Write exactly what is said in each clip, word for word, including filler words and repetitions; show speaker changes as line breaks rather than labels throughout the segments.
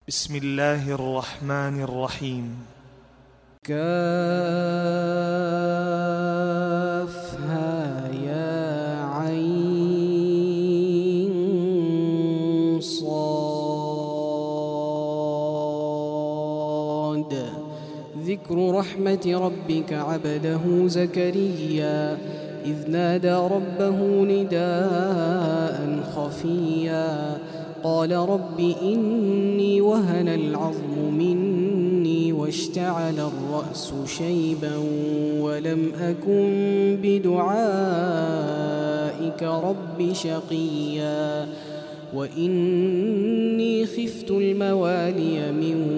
بسم الله الرحمن الرحيم.
كافها يا عين صاد. ذكر رحمة ربك عبده زكريا إذ نادى ربه نداء خفيا قال رب إني وهن العظم مني واشتعل الرأس شيبا ولم أكن بدعائك رب شقيا وإني خفت الموالي من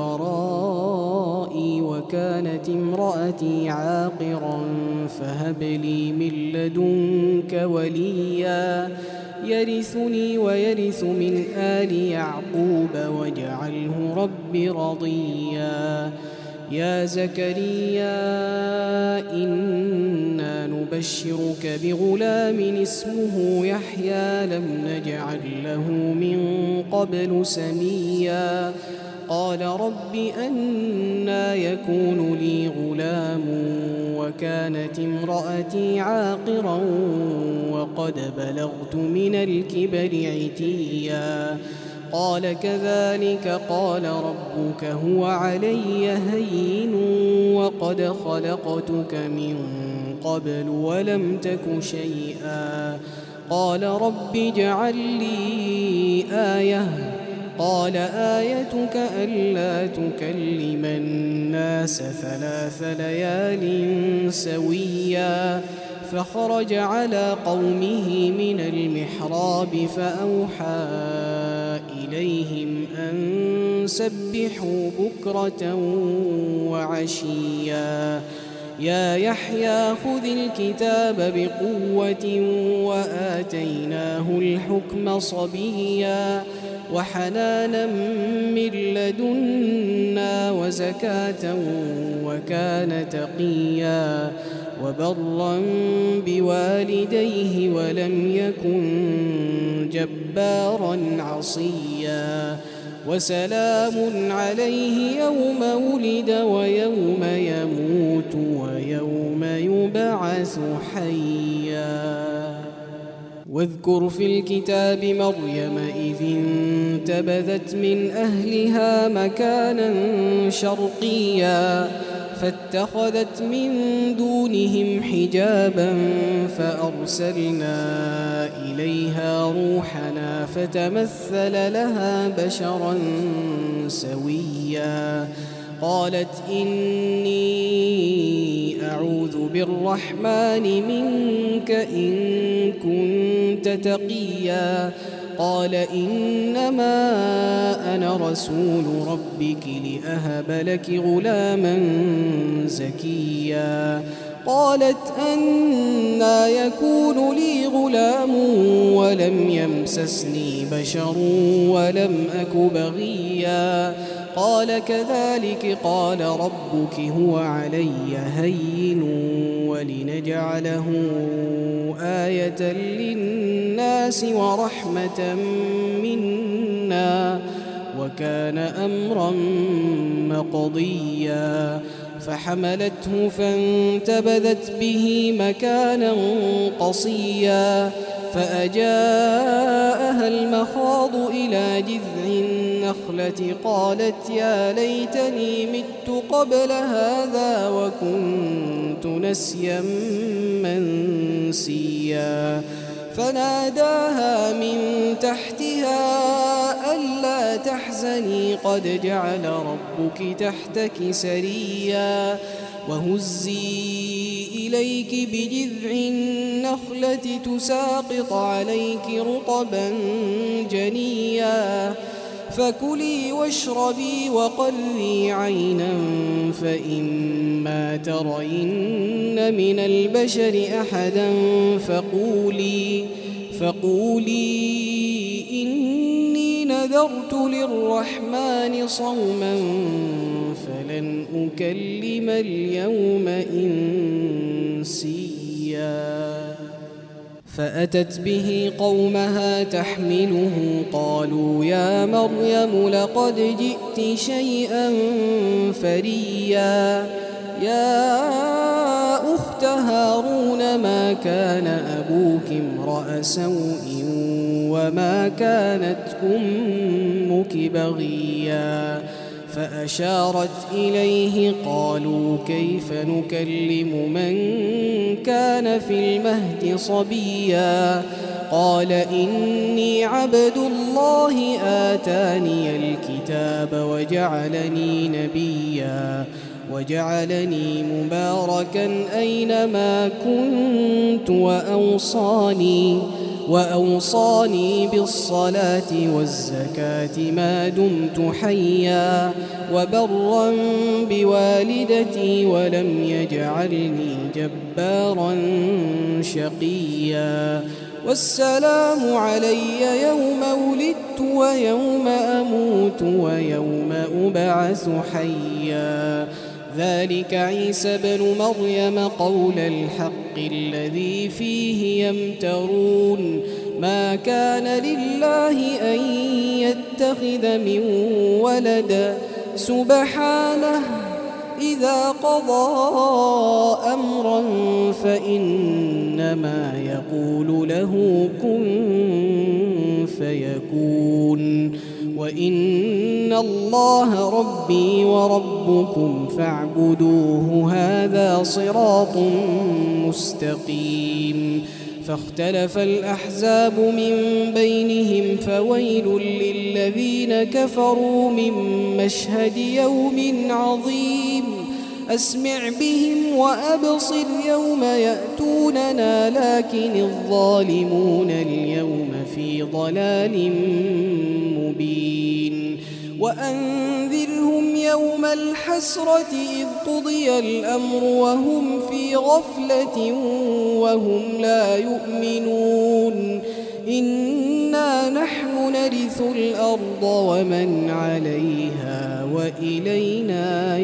ورائي وكانت امرأتي عاقرا فهب لي من لدنك وليا يرثني ويرث من آل يعقوب واجعله رب رضيا. يا زكريا إنا نبشرك بغلام اسمه يحيى لم نجعل له من قبل سميا قال رب أنى يكون لي غلام وكانت امرأتي عاقرا وقد بلغت من الكبر عتيا قال كذلك قال ربك هو علي هين وقد خلقتك من قبل ولم تك شيئا قال رب اجعل لي آية قال آيتك ألا تكلم الناس ثلاث ليال سويا فخرج على قومه من المحراب فأوحى إليهم أن سبحوا بكرة وعشيا يا يحيى خذ الكتاب بقوة وآتيناه الحكم صبيا وحنانا من لدنا وزكاة وكان تقيا وبرا بوالديه ولم يكن جبارا عصيا وسلام عليه يوم ولد ويوم يموت ويوم يبعث حيا. واذكر في الكتاب مريم إذ انتبذت من أهلها مكانا شرقيا فاتخذت من دونهم حجابا فأرسلنا إليها روحنا فتمثل لها بشرا سويا قالت إني أعوذ بالرحمن منك إن كنت تقيا قال إنما أنا رسول ربك لأهب لك غلاما زكيا قالت أنى يكون لي غلام ولم يمسسني بشر ولم أك بغيا قال كذلك قال ربك هو علي هين ولنجعله آية للناس ورحمة منا وكان أمرا مقضيا فحملته فانتبذت به مكانا قصيا فأجاءها المخاض إلى جذع النخلة قالت يا ليتني مت قبل هذا وكنت نسيا منسيا فناداها من تحتها ألا تحزني قد جعل ربك تحتك سريا وهزي إليك بجذع النخلة تساقط عليك رطبا جنيا فكلي واشربي وقري عينا فإما ترين من البشر أحدا فقولي فقولي إني نذرت للرحمن صوما فلن أكلم اليوم إنسيا فأتت به قومها تحمله قالوا يا مريم لقد جئت شيئا فريا يا أخت هارون ما كان أبوك امرأ سوء وما كانت أمك بغيا فأشارت إليه قالوا كيف نكلم من كان في المهد صبيا قال إني عبد الله آتاني الكتاب وجعلني نبيا وجعلني مباركا أينما كنت وأوصاني وأوصاني بالصلاة والزكاة ما دمت حيا وبرا بوالدتي ولم يجعلني جبارا شقيا والسلام علي يوم ولدت ويوم أموت ويوم أبعث حيا ذلك عيسى بن مريم قول الحق الذي فيه يمترون ما كان لله أن يتخذ من ولد سبحانه إذا قضى أمرا فإنما يقول له كن فيكون وإن الله ربي وربكم فاعبدوه هذا صراط مستقيم فاختلف الأحزاب من بينهم فويل للذين كفروا من مشهد يوم عظيم أسمع بهم وأبصر يوم يأتوننا لكن الظالمون اليوم في ضلال مبين وأنذرهم يوم الحسرة إذ قضي الأمر وهم في غفلة وهم لا يؤمنون إنا نحن نرث الأرض ومن عليها وإلينا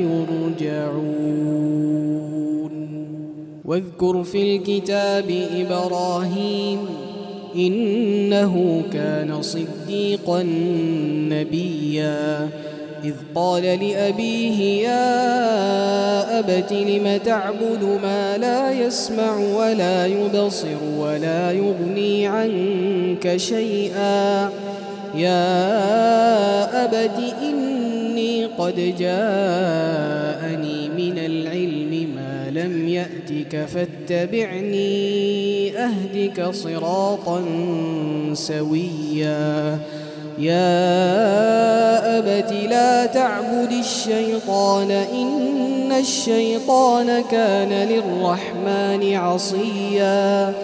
يرجعون واذكر في الكتاب إبراهيم إنه كان صديقا نبيا إذ قال لأبيه يا أبت لم تعبد ما لا يسمع ولا يبصر ولا يغني عنك شيئا يا أبت إني قد جاءني من العلم ما لم يأتك فاتبعني أهدك صراطا سويا يا أبت لا تعبد الشيطان إن الشيطان كان للرحمن عصيا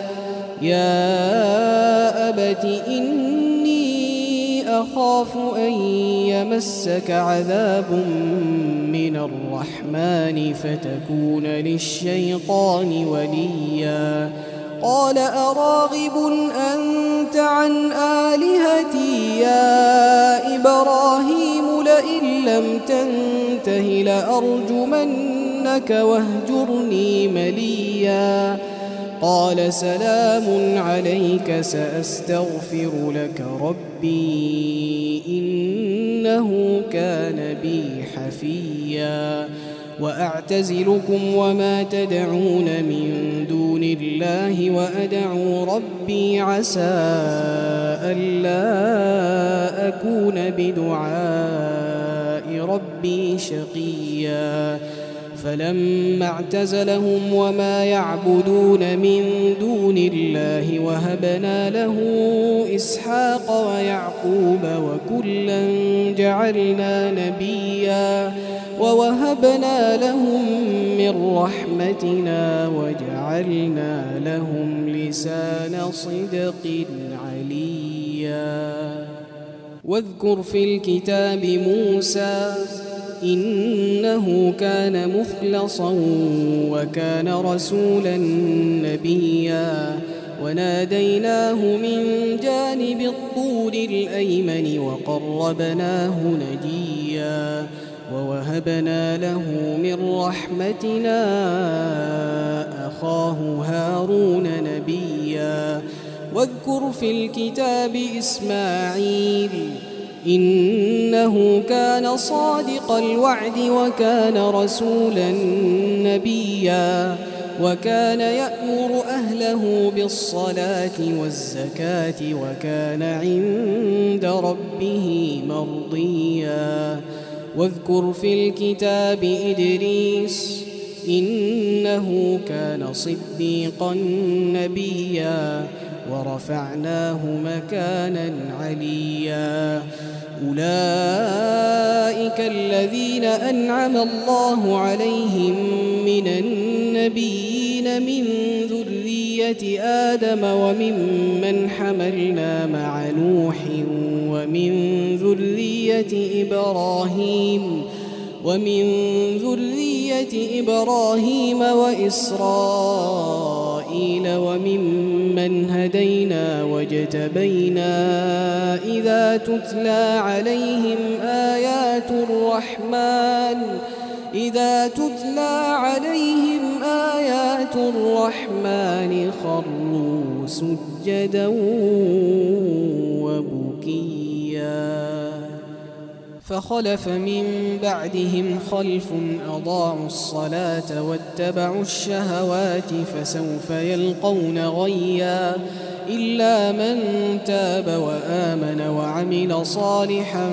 يا أبت إني أخاف أن يمسك عذاب من الرحمن فتكون للشيطان وليا قال أراغب أنت عن آلهتي يا إبراهيم لئن لم تنته لأرجمنك واهجرني مليا قال سلام عليك سأستغفر لك ربي إنه كان بي حفيا وأعتزلكم وما تدعون من دون الله وأدعو ربي عسى ألا أكون بدعاء ربي شقيا فلما اعتزلهم وما يعبدون من دون الله وهبنا له إسحاق ويعقوب وكلا جعلنا نبيا ووهبنا لهم من رحمتنا وجعلنا لهم لسان صدق عليا واذكر في الكتاب موسى إنه كان مخلصا وكان رسولا نبيا وناديناه من جانب الطور الأيمن وقربناه نجيا ووهبنا له من رحمتنا أخاه هارون نبيا واذكر في الكتاب إسماعيل إنه كان صادق الوعد وكان رسولا نبيا وكان يأمر أهله بالصلاة والزكاة وكان عند ربه مرضيا واذكر في الكتاب إدريس إنه كان صديقا نبيا ورفعناه مكانا عليا أولئك الذين أنعم الله عليهم من النبيين من ذرية آدم وممن حملنا مع نوح ومن ذرية إبراهيم ومن ذرية إبراهيم وإسرائيل وممن هدينا واجتبينا إذا تتلى عليهم آيات الرحمن إذا تتلى عليهم آيات الرحمن خروا سجدا وبكيا فخلف من بعدهم خلف أضاعوا الصلاة واتبعوا الشهوات فسوف يلقون غيا إلا من تاب وآمن وعمل صالحا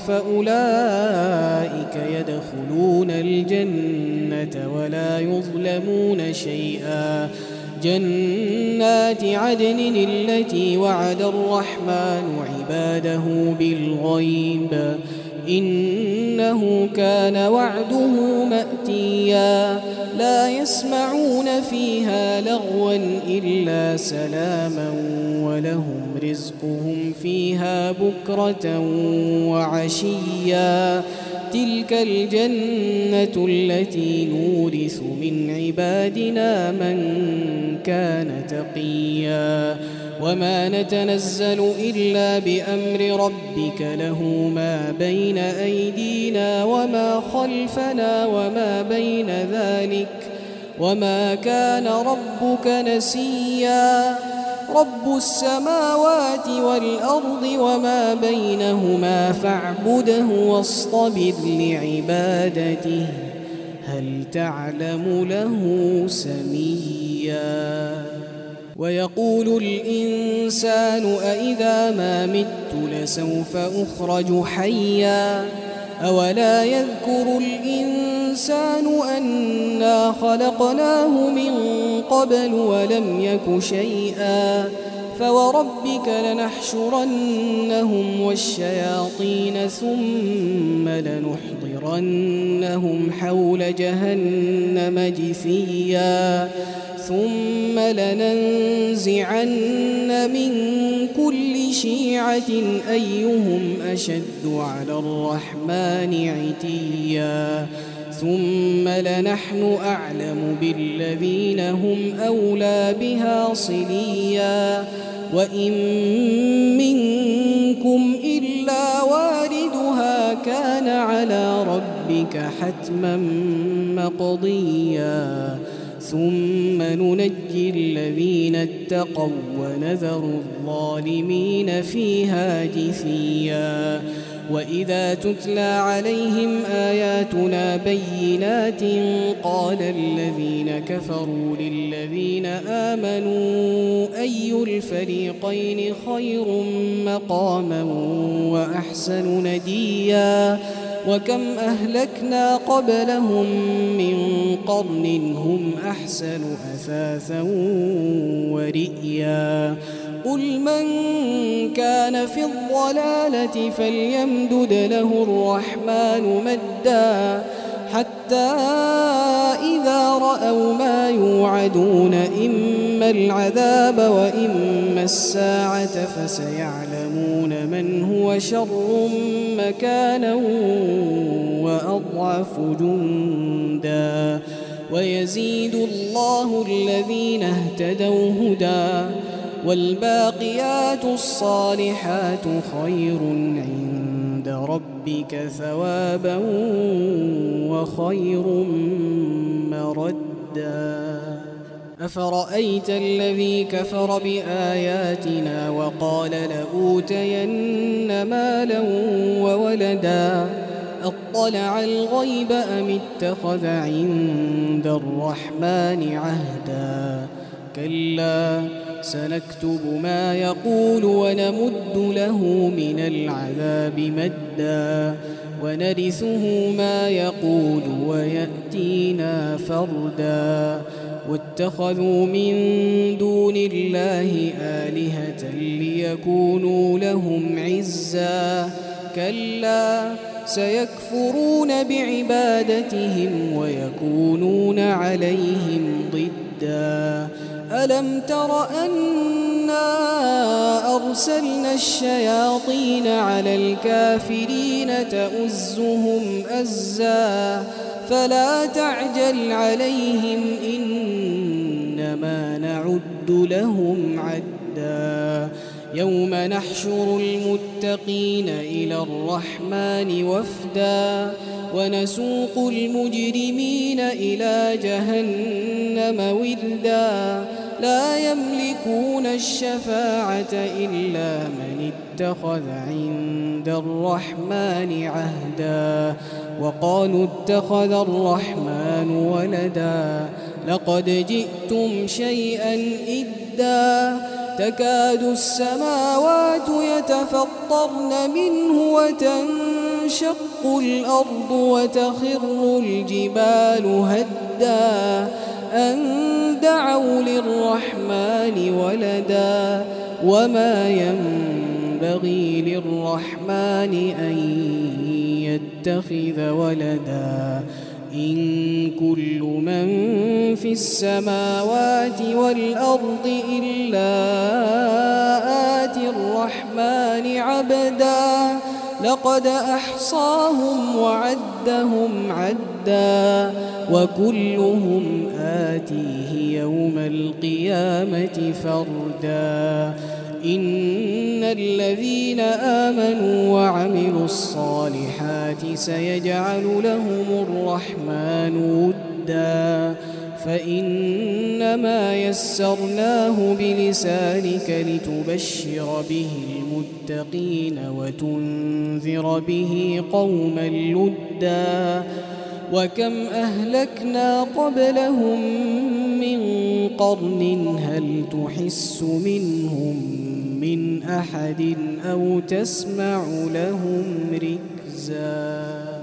فأولئك يدخلون الجنة ولا يظلمون شيئا جنات عدن التي وعد الرحمن عباده بالغيب إنه كان وعده مأتيا لا يسمعون فيها لغوا إلا سلاما ولهم رزقهم فيها بكرة وعشيا تلك الجنة التي نورث من عبادنا من كان تقيا وما نتنزل إلا بأمر ربك له ما بين أيدينا وما خلفنا وما بين ذلك وما كان ربك نسيا رب السماوات والأرض وما بينهما فاعبده واصطبر لعبادته هل تعلم له سميا ويقول الإنسان أإذا ما مت لسوف أخرج حيا أولا يذكر الإنسان أنا خلقناه من قبل ولم يك شيئا فوربك لنحشرنهم والشياطين ثم لنحضرنهم حول جهنم جثيا ثم لننزعن من كل شيعة أيهم أشد على الرحمن عتيا ثم لنحن أعلم بالذين هم أولى بها صليا وإن منكم إلا واردها كان على ربك حتما مقضيا ثم ننجي الذين اتقوا ونذر الظالمين فيها جثيا وإذا تتلى عليهم آياتنا بينات قال الذين كفروا للذين آمنوا أي الفريقين خير مقاما وأحسن نديا وكم أهلكنا قبلهم من قرن هم أحسن أثاثا ورئيا قل من كان في الضلالة فليمدد له الرحمن مدا حتى إذا رأوا ما يوعدون إما العذاب وإما الساعة فسيعلمون من هو شر مكانا وأضعف جندا ويزيد الله الذين اهتدوا هدى والباقيات الصالحات خير عند ربك ثوابا وخير مردا أفرأيت الذي كفر بآياتنا وقال لأوتين مالا وولدا أطلع الغيب أم اتخذ عند الرحمن عهدا كلا سنكتب ما يقول ونمد له من العذاب مدا ونرثه ما يقول ويأتينا فردا واتخذوا من دون الله آلهة ليكونوا لهم عزا كلا سيكفرون بعبادتهم ويكونون عليهم ضدا ألم تر أنا أرسلنا الشياطين على الكافرين تؤزهم أزا فلا تعجل عليهم إنما نعد لهم عدا يوم نحشر المتقين إلى الرحمن وفدا ونسوق المجرمين إلى جهنم وردا لا يملكون الشفاعة إلا من اتخذ عند الرحمن عهدا وقالوا اتخذ الرحمن ولدا لقد جئتم شيئا إدا تكاد السماوات يتفطرن منه وتنشق الأرض وتخر الجبال هدا أن دعوا للرحمن ولدا وما ينبغي للرحمن أن يتخذ ولدا إن كل من في السماوات والأرض إلا آتي الرحمن عبدا لقد أحصاهم وعدهم عدا وكلهم آتيه يوم القيامة فردا إن الذين آمنوا وعملوا الصالحات سيجعل لهم الرحمن ودا فإنما يسرناه بلسانك لتبشر به المتقين وتنذر به قوما لدا وكم أهلكنا قبلهم من قرن هل تحس منهم من أحد أو تسمع لهم ركزا.